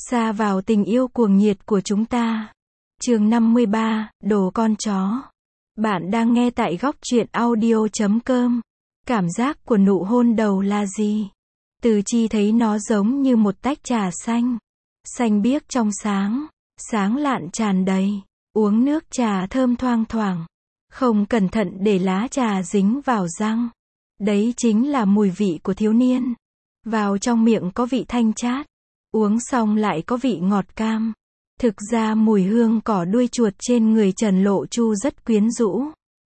Sa vào tình yêu cuồng nhiệt của chúng ta. Chương 53, đồ con chó. Bạn đang nghe tại góc truyện audio.com. Cảm giác của nụ hôn đầu là gì? Từ Chi thấy nó giống như một tách trà xanh. Xanh biếc trong sáng, sáng lạn tràn đầy. Uống nước trà thơm thoang thoảng. Không cẩn thận để lá trà dính vào răng. Đấy chính là mùi vị của thiếu niên. Vào trong miệng có vị thanh chát. Uống xong lại có vị ngọt cam. Thực ra mùi hương cỏ đuôi chuột trên người Trần Lộ Chu rất quyến rũ.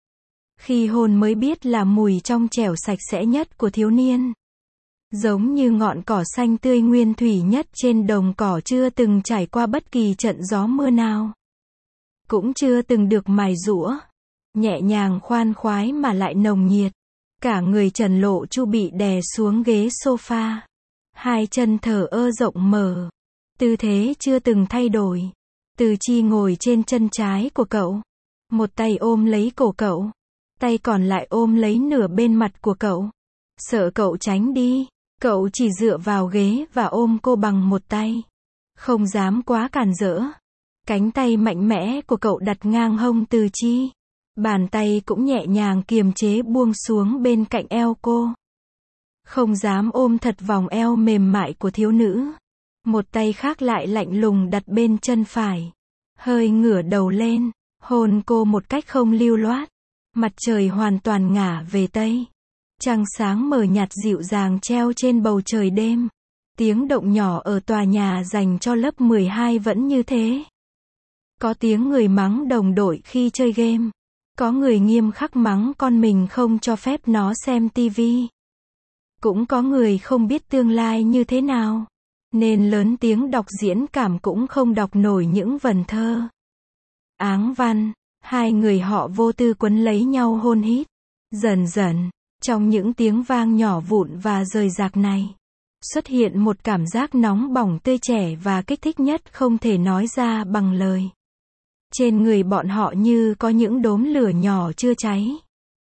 Khi hôn mới biết là mùi trong trẻo sạch sẽ nhất của thiếu niên. Giống như ngọn cỏ xanh tươi nguyên thủy nhất trên đồng cỏ chưa từng trải qua bất kỳ trận gió mưa nào. Cũng chưa từng được mài giũa. Nhẹ nhàng khoan khoái mà lại nồng nhiệt. Cả người Trần Lộ Chu bị đè xuống ghế sofa. Hai chân thờ ơ rộng mở. Tư thế chưa từng thay đổi. Từ Chi ngồi trên chân trái của cậu. Một tay ôm lấy cổ cậu. Tay còn lại ôm lấy nửa bên mặt của cậu. Sợ cậu tránh đi. Cậu chỉ dựa vào ghế và ôm cô bằng một tay. Không dám quá cản rỡ. Cánh tay mạnh mẽ của cậu đặt ngang hông Từ Chi. Bàn tay cũng nhẹ nhàng kiềm chế buông xuống bên cạnh eo cô. Không dám ôm thật vòng eo mềm mại của thiếu nữ. Một tay khác lại lạnh lùng đặt bên chân phải. Hơi ngửa đầu lên, hôn cô một cách không lưu loát. Mặt trời hoàn toàn ngả về Tây. Trăng sáng mờ nhạt dịu dàng treo trên bầu trời đêm. Tiếng động nhỏ ở tòa nhà dành cho lớp 12 vẫn như thế. Có tiếng người mắng đồng đội khi chơi game. Có người nghiêm khắc mắng con mình không cho phép nó xem tivi. Cũng có người không biết tương lai như thế nào. Nên lớn tiếng đọc diễn cảm cũng không đọc nổi những vần thơ. Áng văn, hai người họ vô tư quấn lấy nhau hôn hít. Dần dần, trong những tiếng vang nhỏ vụn và rời rạc này, xuất hiện một cảm giác nóng bỏng tươi trẻ và kích thích nhất không thể nói ra bằng lời. Trên người bọn họ như có những đốm lửa nhỏ chưa cháy.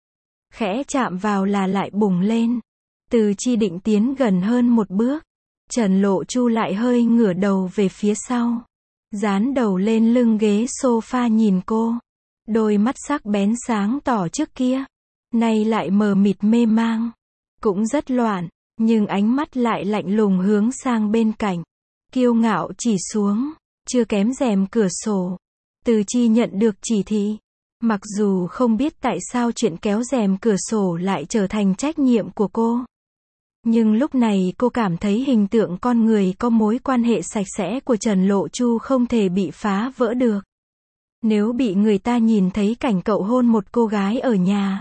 Khẽ chạm vào là lại bùng lên. Từ Chi định tiến gần hơn một bước. Trần Lộ Chu lại hơi ngửa đầu về phía sau. Dán đầu lên lưng ghế sofa nhìn cô. Đôi mắt sắc bén sáng tỏ trước kia. Nay lại mờ mịt mê mang. Cũng rất loạn, nhưng ánh mắt lại lạnh lùng hướng sang bên cạnh. Kiêu ngạo chỉ xuống, chưa kém rèm cửa sổ. Từ Chi nhận được chỉ thị. Mặc dù không biết tại sao chuyện kéo rèm cửa sổ lại trở thành trách nhiệm của cô. Nhưng lúc này cô cảm thấy hình tượng con người có mối quan hệ sạch sẽ của Trần Lộ Chu không thể bị phá vỡ được. Nếu bị người ta nhìn thấy cảnh cậu hôn một cô gái ở nhà,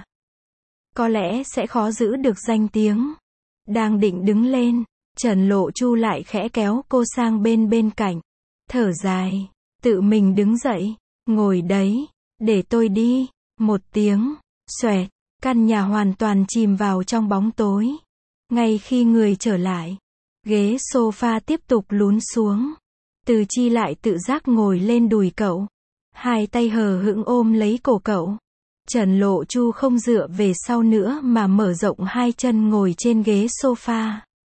có lẽ sẽ khó giữ được danh tiếng. Đang định đứng lên, Trần Lộ Chu lại khẽ kéo cô sang bên cạnh. Thở dài, tự mình đứng dậy, ngồi đấy, để tôi đi. Một tiếng, xoẹt, căn nhà hoàn toàn chìm vào trong bóng tối. Ngay khi người trở lại, ghế sofa tiếp tục lún xuống. Từ Chi lại tự giác ngồi lên đùi cậu. Hai tay hờ hững ôm lấy cổ cậu. Trần Lộ Chu không dựa về sau nữa mà mở rộng hai chân ngồi trên ghế sofa.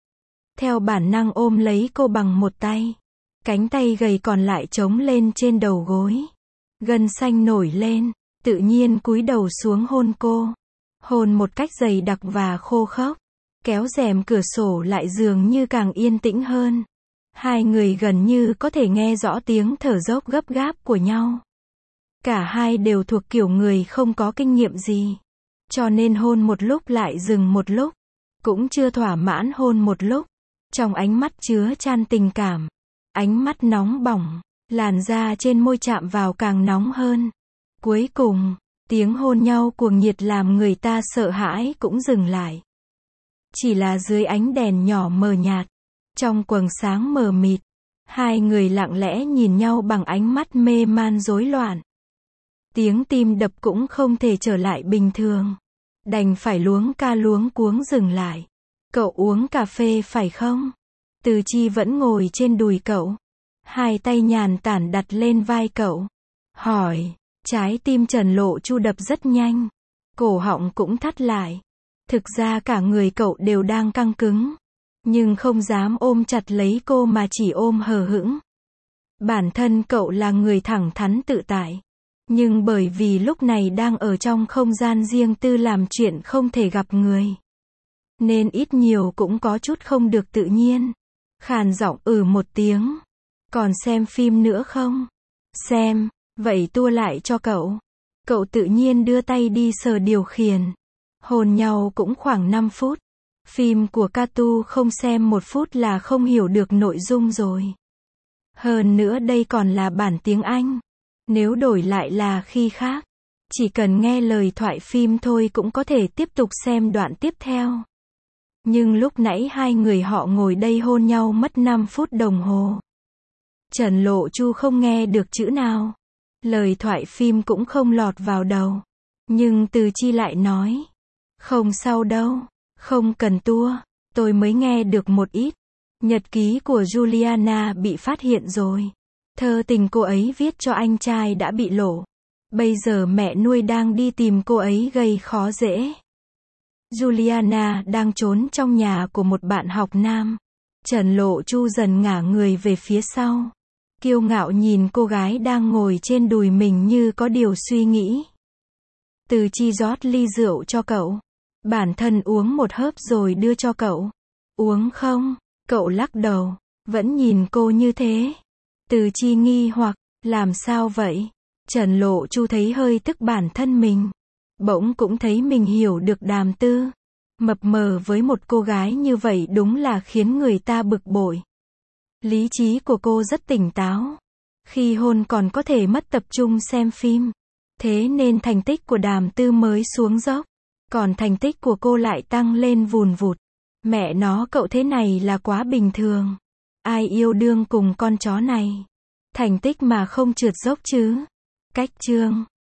Theo bản năng ôm lấy cô bằng một tay. Cánh tay gầy còn lại chống lên trên đầu gối. Gân xanh nổi lên, tự nhiên cúi đầu xuống hôn cô. Hôn một cách dày đặc và khô khốc. Kéo rèm cửa sổ lại dường như càng yên tĩnh hơn. Hai người gần như có thể nghe rõ tiếng thở dốc gấp gáp của nhau. Cả hai đều thuộc kiểu người không có kinh nghiệm gì. Cho nên hôn một lúc lại dừng một lúc. Cũng chưa thỏa mãn hôn một lúc. Trong ánh mắt chứa chan tình cảm. Ánh mắt nóng bỏng. Làn da trên môi chạm vào càng nóng hơn. Cuối cùng, tiếng hôn nhau cuồng nhiệt làm người ta sợ hãi cũng dừng lại. Chỉ là dưới ánh đèn nhỏ mờ nhạt. Trong quầng sáng mờ mịt. Hai người lặng lẽ nhìn nhau bằng ánh mắt mê man rối loạn. Tiếng tim đập cũng không thể trở lại bình thường. Đành phải luống cuống dừng lại. Cậu uống cà phê phải không? Từ Chi vẫn ngồi trên đùi cậu. Hai tay nhàn tản đặt lên vai cậu. Hỏi. Trái tim Trần Lộ Chu đập rất nhanh. Cổ họng cũng thắt lại. Thực ra cả người cậu đều đang căng cứng. nhưng không dám ôm chặt lấy cô mà chỉ ôm hờ hững. Bản thân cậu là người thẳng thắn tự tại. Nhưng bởi vì lúc này đang ở trong không gian riêng tư làm chuyện không thể gặp người, nên ít nhiều cũng có chút không được tự nhiên. Khàn giọng một tiếng. Còn xem phim nữa không? Xem, vậy tua lại cho cậu. Cậu tự nhiên đưa tay đi sờ điều khiển. Hôn nhau cũng khoảng 5 phút. Phim của Katu không xem 1 phút là không hiểu được nội dung rồi. Hơn nữa đây còn là bản tiếng Anh. Nếu đổi lại là khi khác, chỉ cần nghe lời thoại phim thôi cũng có thể tiếp tục xem đoạn tiếp theo. Nhưng lúc nãy hai người họ ngồi đây hôn nhau mất 5 phút đồng hồ. Trần Lộ Chu không nghe được chữ nào. Lời thoại phim cũng không lọt vào đầu. Nhưng Từ Chi lại nói. Không sao đâu, không cần tua, tôi mới nghe được một ít. Nhật ký của Juliana bị phát hiện rồi. Thơ tình cô ấy viết cho anh trai đã bị lộ. Bây giờ mẹ nuôi đang đi tìm cô ấy gây khó dễ. Juliana đang trốn trong nhà của một bạn học nam. Trần Lộ Chu dần ngả người về phía sau. Kiêu ngạo nhìn cô gái đang ngồi trên đùi mình như có điều suy nghĩ. Từ Chi rót ly rượu cho cậu. Bản thân uống một hớp rồi đưa cho cậu. Uống không? Cậu lắc đầu. Vẫn nhìn cô như thế. Từ Chi nghi hoặc. Làm sao vậy? Trần Lộ Chu thấy hơi tức bản thân mình. Bỗng cũng thấy mình hiểu được Đàm Tư. Mập mờ với một cô gái như vậy đúng là khiến người ta bực bội. Lý trí của cô rất tỉnh táo. Khi hôn còn có thể mất tập trung xem phim. Thế nên thành tích của Đàm Tư mới xuống dốc. Còn thành tích của cô lại tăng lên vùn vụt. Mẹ nó, cậu thế này là quá bình thường. Ai yêu đương cùng con chó này. Thành tích mà không trượt dốc chứ. Cách chương